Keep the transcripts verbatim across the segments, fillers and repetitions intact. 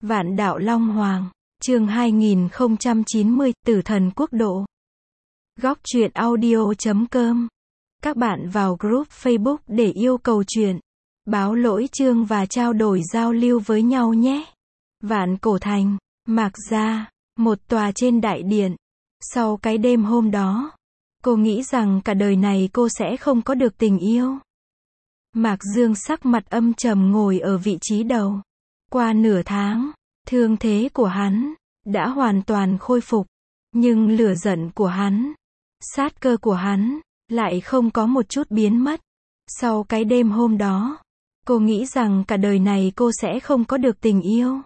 Vạn đạo Long Hoàng, chương hai nghìn không trăm chín mươi, Tử thần quốc độ. Góc truyện audio chấm com. Các bạn vào group Facebook để yêu cầu truyện, báo lỗi chương và trao đổi giao lưu với nhau nhé. Vạn Cổ Thành, Mạc Gia, một tòa trên đại điện. Sau cái đêm hôm đó, cô nghĩ rằng cả đời này cô sẽ không có được tình yêu. Mạc Dương sắc mặt âm trầm ngồi ở vị trí đầu. Qua nửa tháng, thương thế của hắn đã hoàn toàn khôi phục, nhưng lửa giận của hắn, sát cơ của hắn lại không có một chút biến mất. Sau cái đêm hôm đó, cô nghĩ rằng cả đời này cô sẽ không có được tình yêu.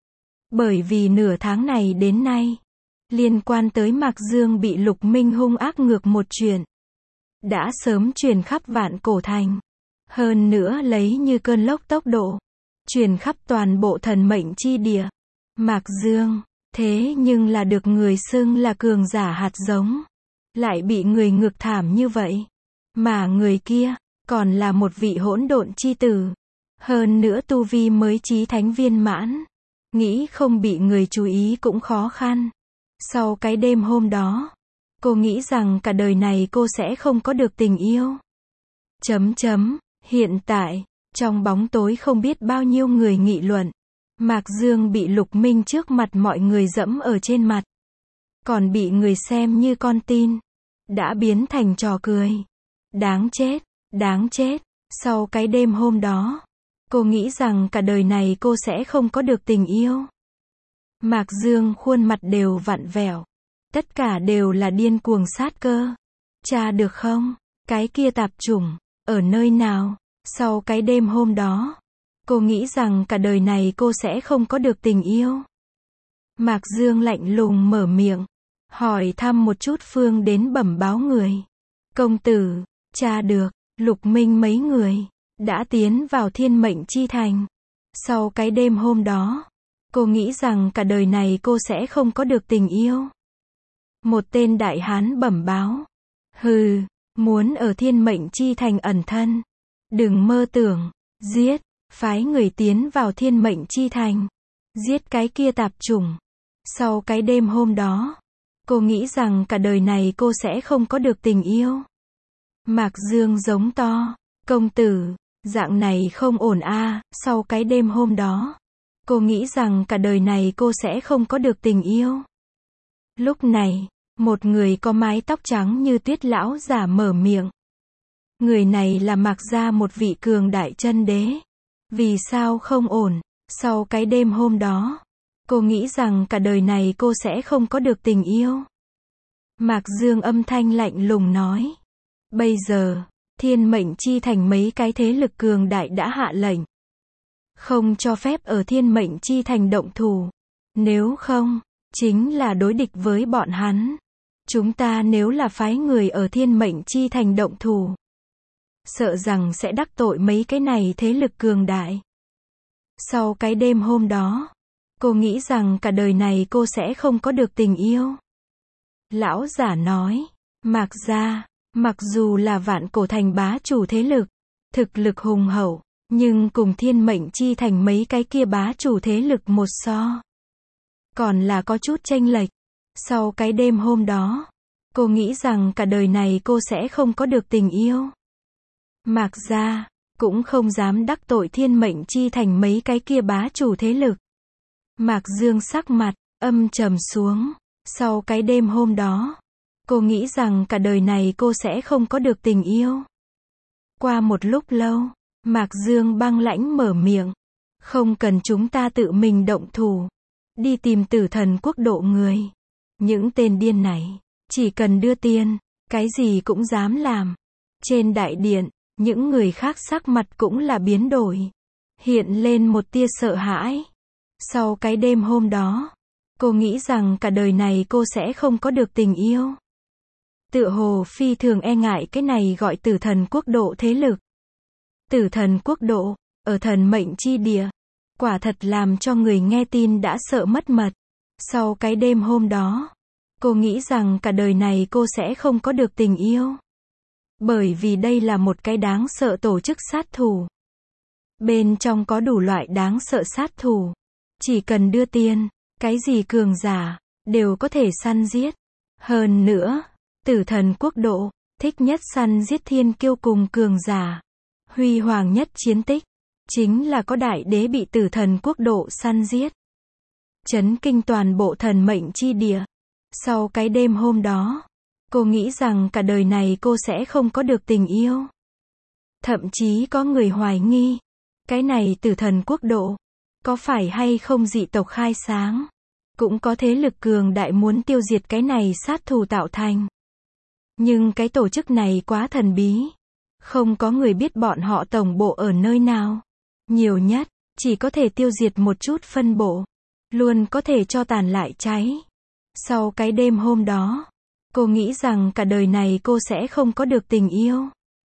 Bởi vì nửa tháng này đến nay, liên quan tới Mạc Dương bị Lục Minh hung ác ngược một chuyện, đã sớm truyền khắp Vạn Cổ Thành. Hơn nữa lấy như cơn lốc tốc độ, truyền khắp toàn bộ thần mệnh chi địa. Mạc Dương, thế nhưng là được người xưng là cường giả hạt giống, lại bị người ngược thảm như vậy. Mà người kia, còn là một vị hỗn độn chi tử. Hơn nữa tu vi mới chí thánh viên mãn. Nghĩ không bị người chú ý cũng khó khăn. Sau cái đêm hôm đó, cô nghĩ rằng cả đời này cô sẽ không có được tình yêu. Chấm chấm, hiện tại, trong bóng tối không biết bao nhiêu người nghị luận. Mạc Dương bị Lục Minh trước mặt mọi người dẫm ở trên mặt. Còn bị người xem như con tin. Đã biến thành trò cười. Đáng chết, đáng chết. Sau cái đêm hôm đó, cô nghĩ rằng cả đời này cô sẽ không có được tình yêu. Mạc Dương khuôn mặt đều vặn vẹo. Tất cả đều là điên cuồng sát cơ. Tra được không? Cái kia tạp chủng, ở nơi nào? Sau cái đêm hôm đó, cô nghĩ rằng cả đời này cô sẽ không có được tình yêu. Mạc Dương lạnh lùng mở miệng, hỏi thăm một chút phương đến bẩm báo người. Công tử, tra được, Lục Minh mấy người, đã tiến vào thiên mệnh chi thành. Sau cái đêm hôm đó, cô nghĩ rằng cả đời này cô sẽ không có được tình yêu. Một tên đại hán bẩm báo. Hừ, muốn ở thiên mệnh chi thành ẩn thân. Đừng mơ tưởng, giết, phái người tiến vào thiên mệnh chi thành. Giết cái kia tạp chủng. Sau cái đêm hôm đó, cô nghĩ rằng cả đời này cô sẽ không có được tình yêu. Mạc Dương giống to, công tử, dạng này không ổn a. À. Sau cái đêm hôm đó, cô nghĩ rằng cả đời này cô sẽ không có được tình yêu. Lúc này, một người có mái tóc trắng như tuyết lão giả mở miệng. Người này là Mạc Gia một vị cường đại chân đế. Vì sao không ổn? Sau cái đêm hôm đó, cô nghĩ rằng cả đời này cô sẽ không có được tình yêu. Mạc Dương âm thanh lạnh lùng nói. Bây giờ, thiên mệnh chi thành mấy cái thế lực cường đại đã hạ lệnh. Không cho phép ở thiên mệnh chi thành động thủ. Nếu không, chính là đối địch với bọn hắn. Chúng ta nếu là phái người ở thiên mệnh chi thành động thủ, sợ rằng sẽ đắc tội mấy cái này thế lực cường đại. Sau cái đêm hôm đó, cô nghĩ rằng cả đời này cô sẽ không có được tình yêu. Lão giả nói, Mạc Gia, mặc dù là Vạn Cổ Thành bá chủ thế lực, thực lực hùng hậu, nhưng cùng thiên mệnh chi thành mấy cái kia bá chủ thế lực một so, còn là có chút chênh lệch. Sau cái đêm hôm đó, cô nghĩ rằng cả đời này cô sẽ không có được tình yêu. Mạc Gia cũng không dám đắc tội thiên mệnh chi thành mấy cái kia bá chủ thế lực. Mạc Dương sắc mặt âm trầm xuống. Sau cái đêm hôm đó, cô nghĩ rằng cả đời này cô sẽ không có được tình yêu. Qua một lúc lâu, Mạc Dương băng lãnh mở miệng. Không cần chúng ta tự mình động thủ, đi tìm Tử thần quốc độ người. Những tên điên này, chỉ cần đưa tiền, cái gì cũng dám làm. Trên đại điện, những người khác sắc mặt cũng là biến đổi, hiện lên một tia sợ hãi. Sau cái đêm hôm đó, cô nghĩ rằng cả đời này cô sẽ không có được tình yêu. Tựa hồ phi thường e ngại cái này gọi Tử thần quốc độ thế lực. Tử thần quốc độ, ở thần mệnh chi địa, quả thật làm cho người nghe tin đã sợ mất mật. Sau cái đêm hôm đó, cô nghĩ rằng cả đời này cô sẽ không có được tình yêu. Bởi vì đây là một cái đáng sợ tổ chức sát thủ. Bên trong có đủ loại đáng sợ sát thủ. Chỉ cần đưa tiền, cái gì cường giả, đều có thể săn giết. Hơn nữa, tử thần quốc độ, thích nhất săn giết thiên kiêu cùng cường giả. Huy hoàng nhất chiến tích, chính là có đại đế bị tử thần quốc độ săn giết. Chấn kinh toàn bộ thần mệnh chi địa. Sau cái đêm hôm đó, cô nghĩ rằng cả đời này cô sẽ không có được tình yêu. Thậm chí có người hoài nghi, cái này tử thần quốc độ, có phải hay không dị tộc khai sáng. Cũng có thế lực cường đại muốn tiêu diệt cái này sát thủ tạo thành. Nhưng cái tổ chức này quá thần bí. Không có người biết bọn họ tổng bộ ở nơi nào. Nhiều nhất, chỉ có thể tiêu diệt một chút phân bộ. Luôn có thể cho tàn lại cháy. Sau cái đêm hôm đó, cô nghĩ rằng cả đời này cô sẽ không có được tình yêu.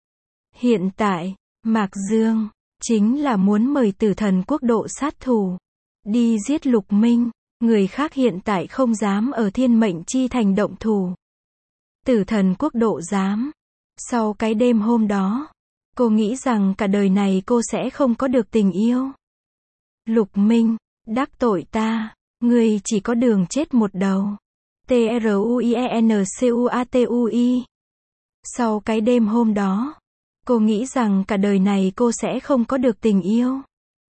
Hiện tại, Mạc Dương, chính là muốn mời tử thần quốc độ sát thủ. Đi giết Lục Minh. Người khác hiện tại không dám ở thiên mệnh chi thành động thủ. Tử thần quốc độ dám. Sau cái đêm hôm đó, cô nghĩ rằng cả đời này cô sẽ không có được tình yêu. Lục Minh, đắc tội ta, ngươi chỉ có đường chết một đầu. T R U I E N C U A T U I. Sau cái đêm hôm đó, cô nghĩ rằng cả đời này cô sẽ không có được tình yêu.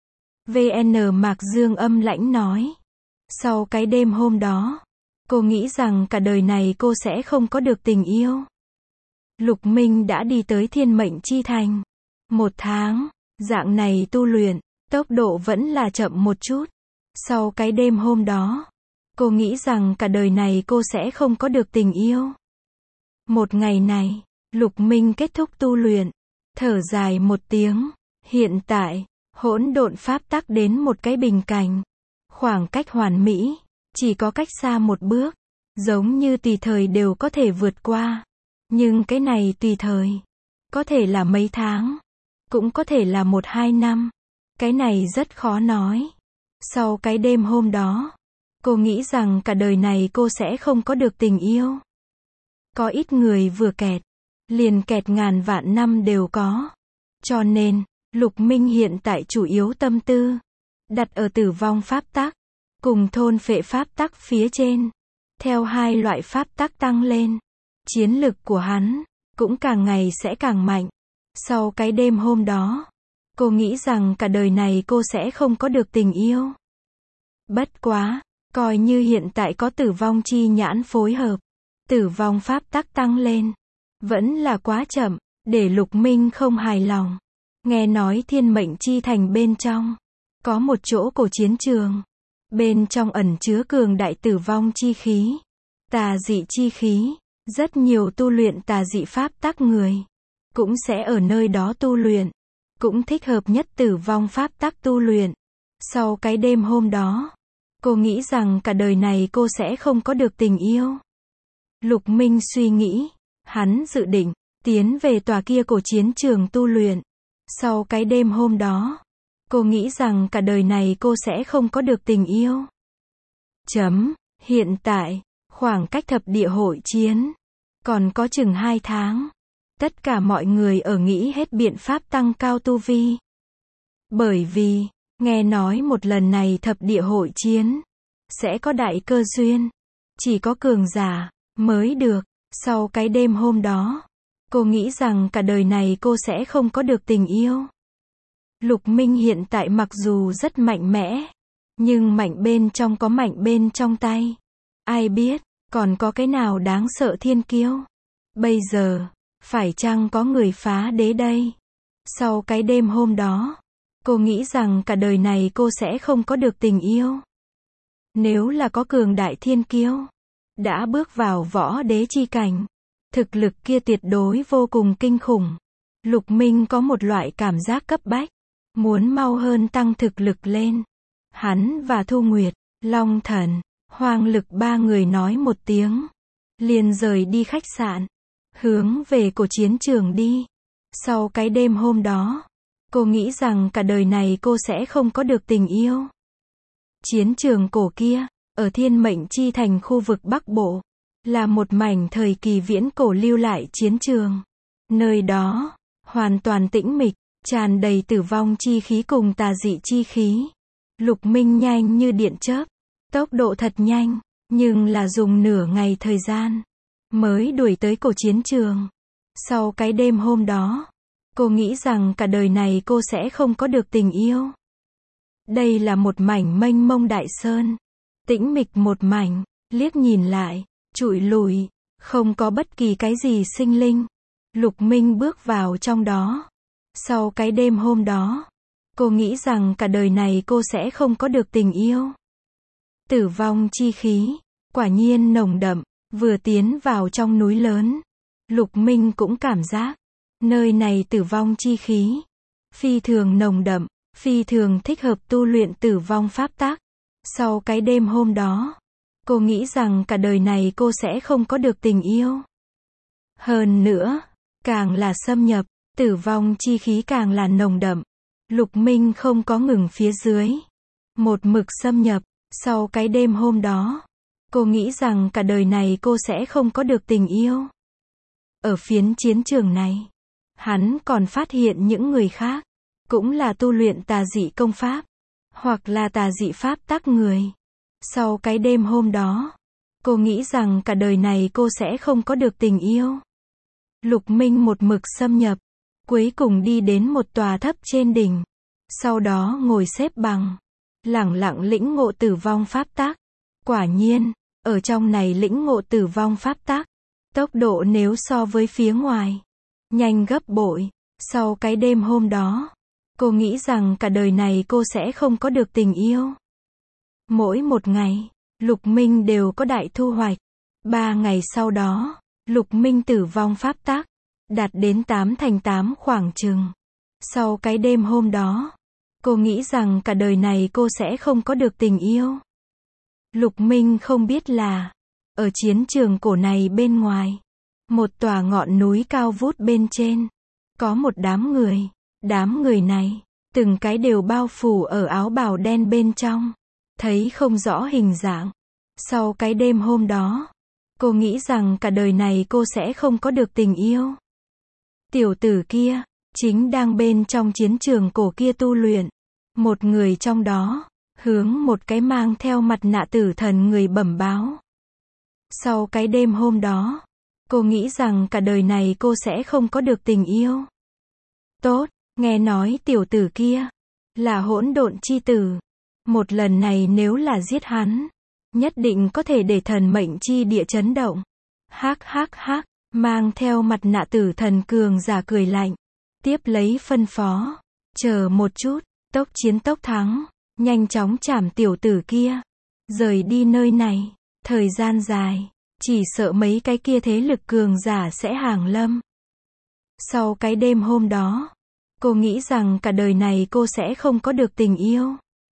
V N Mạc Dương âm lãnh nói. Sau cái đêm hôm đó, cô nghĩ rằng cả đời này cô sẽ không có được tình yêu. Lục Minh đã đi tới thiên mệnh chi thành. Một tháng, dạng này tu luyện, tốc độ vẫn là chậm một chút. Sau cái đêm hôm đó, cô nghĩ rằng cả đời này cô sẽ không có được tình yêu. Một ngày này, Lục Minh kết thúc tu luyện, thở dài một tiếng. Hiện tại, hỗn độn pháp tắc đến một cái bình cảnh. Khoảng cách hoàn mỹ, chỉ có cách xa một bước, giống như tùy thời đều có thể vượt qua. Nhưng cái này tùy thời, có thể là mấy tháng, cũng có thể là một hai năm. Cái này rất khó nói. Sau cái đêm hôm đó, cô nghĩ rằng cả đời này cô sẽ không có được tình yêu. Có ít người vừa kẹt, liền kẹt ngàn vạn năm đều có. Cho nên, Lục Minh hiện tại chủ yếu tâm tư đặt ở tử vong pháp tắc, cùng thôn phệ pháp tắc phía trên. Theo hai loại pháp tắc tăng lên, chiến lực của hắn, cũng càng ngày sẽ càng mạnh. Sau cái đêm hôm đó, cô nghĩ rằng cả đời này cô sẽ không có được tình yêu. Bất quá, coi như hiện tại có tử vong chi nhãn phối hợp, tử vong pháp tắc tăng lên, vẫn là quá chậm, để Lục Minh không hài lòng. Nghe nói thiên mệnh chi thành bên trong, có một chỗ cổ chiến trường. Bên trong ẩn chứa cường đại tử vong chi khí, tà dị chi khí, rất nhiều tu luyện tà dị pháp tắc người, cũng sẽ ở nơi đó tu luyện, cũng thích hợp nhất tử vong pháp tắc tu luyện. Sau cái đêm hôm đó, cô nghĩ rằng cả đời này cô sẽ không có được tình yêu. Lục Minh suy nghĩ, hắn dự định, tiến về tòa kia cổ chiến trường tu luyện. Sau cái đêm hôm đó, cô nghĩ rằng cả đời này cô sẽ không có được tình yêu. Chấm, hiện tại, khoảng cách thập địa hội chiến, còn có chừng hai tháng. Tất cả mọi người ở nghĩ hết biện pháp tăng cao tu vi. Bởi vì, nghe nói một lần này thập địa hội chiến, sẽ có đại cơ duyên. Chỉ có cường giả, mới được. Sau cái đêm hôm đó, cô nghĩ rằng cả đời này cô sẽ không có được tình yêu. Lục Minh hiện tại mặc dù rất mạnh mẽ, nhưng mạnh bên trong có mạnh bên trong tay. Ai biết, còn có cái nào đáng sợ thiên kiêu. Bây giờ, phải chăng có người phá đế đây? Sau cái đêm hôm đó, cô nghĩ rằng cả đời này cô sẽ không có được tình yêu. Nếu là có cường đại thiên kiêu, đã bước vào võ đế chi cảnh, thực lực kia tuyệt đối vô cùng kinh khủng. Lục Minh có một loại cảm giác cấp bách, muốn mau hơn tăng thực lực lên. Hắn và Thu Nguyệt, Long Thần, Hoang Lực ba người nói một tiếng, liền rời đi khách sạn, hướng về cổ chiến trường đi. Sau cái đêm hôm đó, cô nghĩ rằng cả đời này cô sẽ không có được tình yêu. Chiến trường cổ kia, ở thiên mệnh chi thành khu vực Bắc Bộ, là một mảnh thời kỳ viễn cổ lưu lại chiến trường. Nơi đó, hoàn toàn tĩnh mịch, tràn đầy tử vong chi khí cùng tà dị chi khí. Lục Minh nhanh như điện chớp, tốc độ thật nhanh, nhưng là dùng nửa ngày thời gian mới đuổi tới cổ chiến trường. Sau cái đêm hôm đó, cô nghĩ rằng cả đời này cô sẽ không có được tình yêu. Đây là một mảnh mênh mông đại sơn, tĩnh mịch một mảnh, liếc nhìn lại, trụi lùi, không có bất kỳ cái gì sinh linh. Lục Minh bước vào trong đó. Sau cái đêm hôm đó, cô nghĩ rằng cả đời này cô sẽ không có được tình yêu. Tử vong chi khí, quả nhiên nồng đậm, vừa tiến vào trong núi lớn. Lục Minh cũng cảm giác, nơi này tử vong chi khí, phi thường nồng đậm, phi thường thích hợp tu luyện tử vong pháp tắc. Sau cái đêm hôm đó, cô nghĩ rằng cả đời này cô sẽ không có được tình yêu. Hơn nữa, càng là xâm nhập, tử vong chi khí càng là nồng đậm. Lục Minh không có ngừng phía dưới, một mực xâm nhập. Sau cái đêm hôm đó, cô nghĩ rằng cả đời này cô sẽ không có được tình yêu. Ở phiến chiến trường này, hắn còn phát hiện những người khác, cũng là tu luyện tà dị công pháp, hoặc là tà dị pháp tắc người. Sau cái đêm hôm đó, cô nghĩ rằng cả đời này cô sẽ không có được tình yêu. Lục Minh một mực xâm nhập, cuối cùng đi đến một tòa thấp trên đỉnh. Sau đó ngồi xếp bằng, lẳng lặng lĩnh ngộ tử vong pháp tắc. Quả nhiên, ở trong này lĩnh ngộ tử vong pháp tắc, tốc độ nếu so với phía ngoài, nhanh gấp bội. Sau cái đêm hôm đó, cô nghĩ rằng cả đời này cô sẽ không có được tình yêu. Mỗi một ngày, Lục Minh đều có đại thu hoạch. Ba ngày sau đó, Lục Minh tử vong pháp tắc, đạt đến tám thành tám khoảng chừng. Sau cái đêm hôm đó, cô nghĩ rằng cả đời này cô sẽ không có được tình yêu. Lục Minh không biết là, ở chiến trường cổ này bên ngoài, một tòa ngọn núi cao vút bên trên, có một đám người. Đám người này, từng cái đều bao phủ ở áo bào đen bên trong, thấy không rõ hình dạng. Sau cái đêm hôm đó, cô nghĩ rằng cả đời này cô sẽ không có được tình yêu. Tiểu tử kia, chính đang bên trong chiến trường cổ kia tu luyện. Một người trong đó, hướng một cái mang theo mặt nạ tử thần người bẩm báo. Sau cái đêm hôm đó, cô nghĩ rằng cả đời này cô sẽ không có được tình yêu. Tốt, nghe nói tiểu tử kia là hỗn độn chi tử. Một lần này nếu là giết hắn, nhất định có thể để thần mệnh chi địa chấn động. Hắc hắc hắc, mang theo mặt nạ tử thần cường giả cười lạnh. Tiếp lấy phân phó, chờ một chút, tốc chiến tốc thắng, nhanh chóng chảm tiểu tử kia, rời đi nơi này. Thời gian dài, chỉ sợ mấy cái kia thế lực cường giả sẽ hàng lâm. Sau cái đêm hôm đó, cô nghĩ rằng cả đời này cô sẽ không có được tình yêu.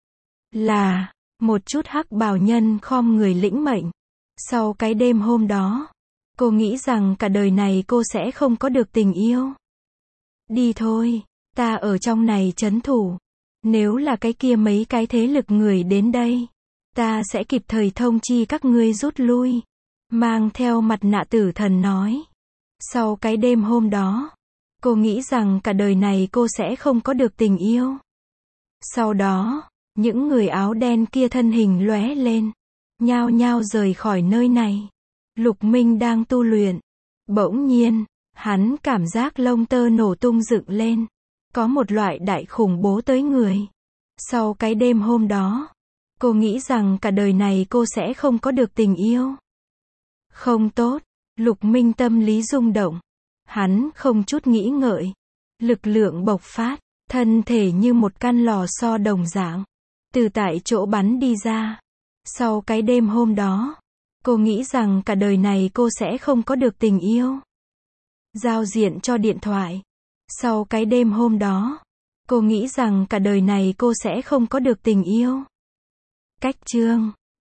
Là, một chút hắc bào nhân khom người lĩnh mệnh. Sau cái đêm hôm đó, cô nghĩ rằng cả đời này cô sẽ không có được tình yêu. Đi thôi, ta ở trong này trấn thủ. Nếu là cái kia mấy cái thế lực người đến đây, ta sẽ kịp thời thông chi các ngươi rút lui. Mang theo mặt nạ tử thần nói. Sau cái đêm hôm đó, cô nghĩ rằng cả đời này cô sẽ không có được tình yêu. Sau đó, những người áo đen kia thân hình lóe lên, nhao nhao rời khỏi nơi này. Lục Minh đang tu luyện. Bỗng nhiên, hắn cảm giác lông tơ nổ tung dựng lên. Có một loại đại khủng bố tới người. Sau cái đêm hôm đó, cô nghĩ rằng cả đời này cô sẽ không có được tình yêu. Không tốt, Lục Minh tâm lý rung động. Hắn không chút nghĩ ngợi. Lực lượng bộc phát, thân thể như một căn lò xo đồng dạng, từ tại chỗ bắn đi ra. Sau cái đêm hôm đó, cô nghĩ rằng cả đời này cô sẽ không có được tình yêu. Giao diện cho điện thoại. Sau cái đêm hôm đó, cô nghĩ rằng cả đời này cô sẽ không có được tình yêu. Cách chương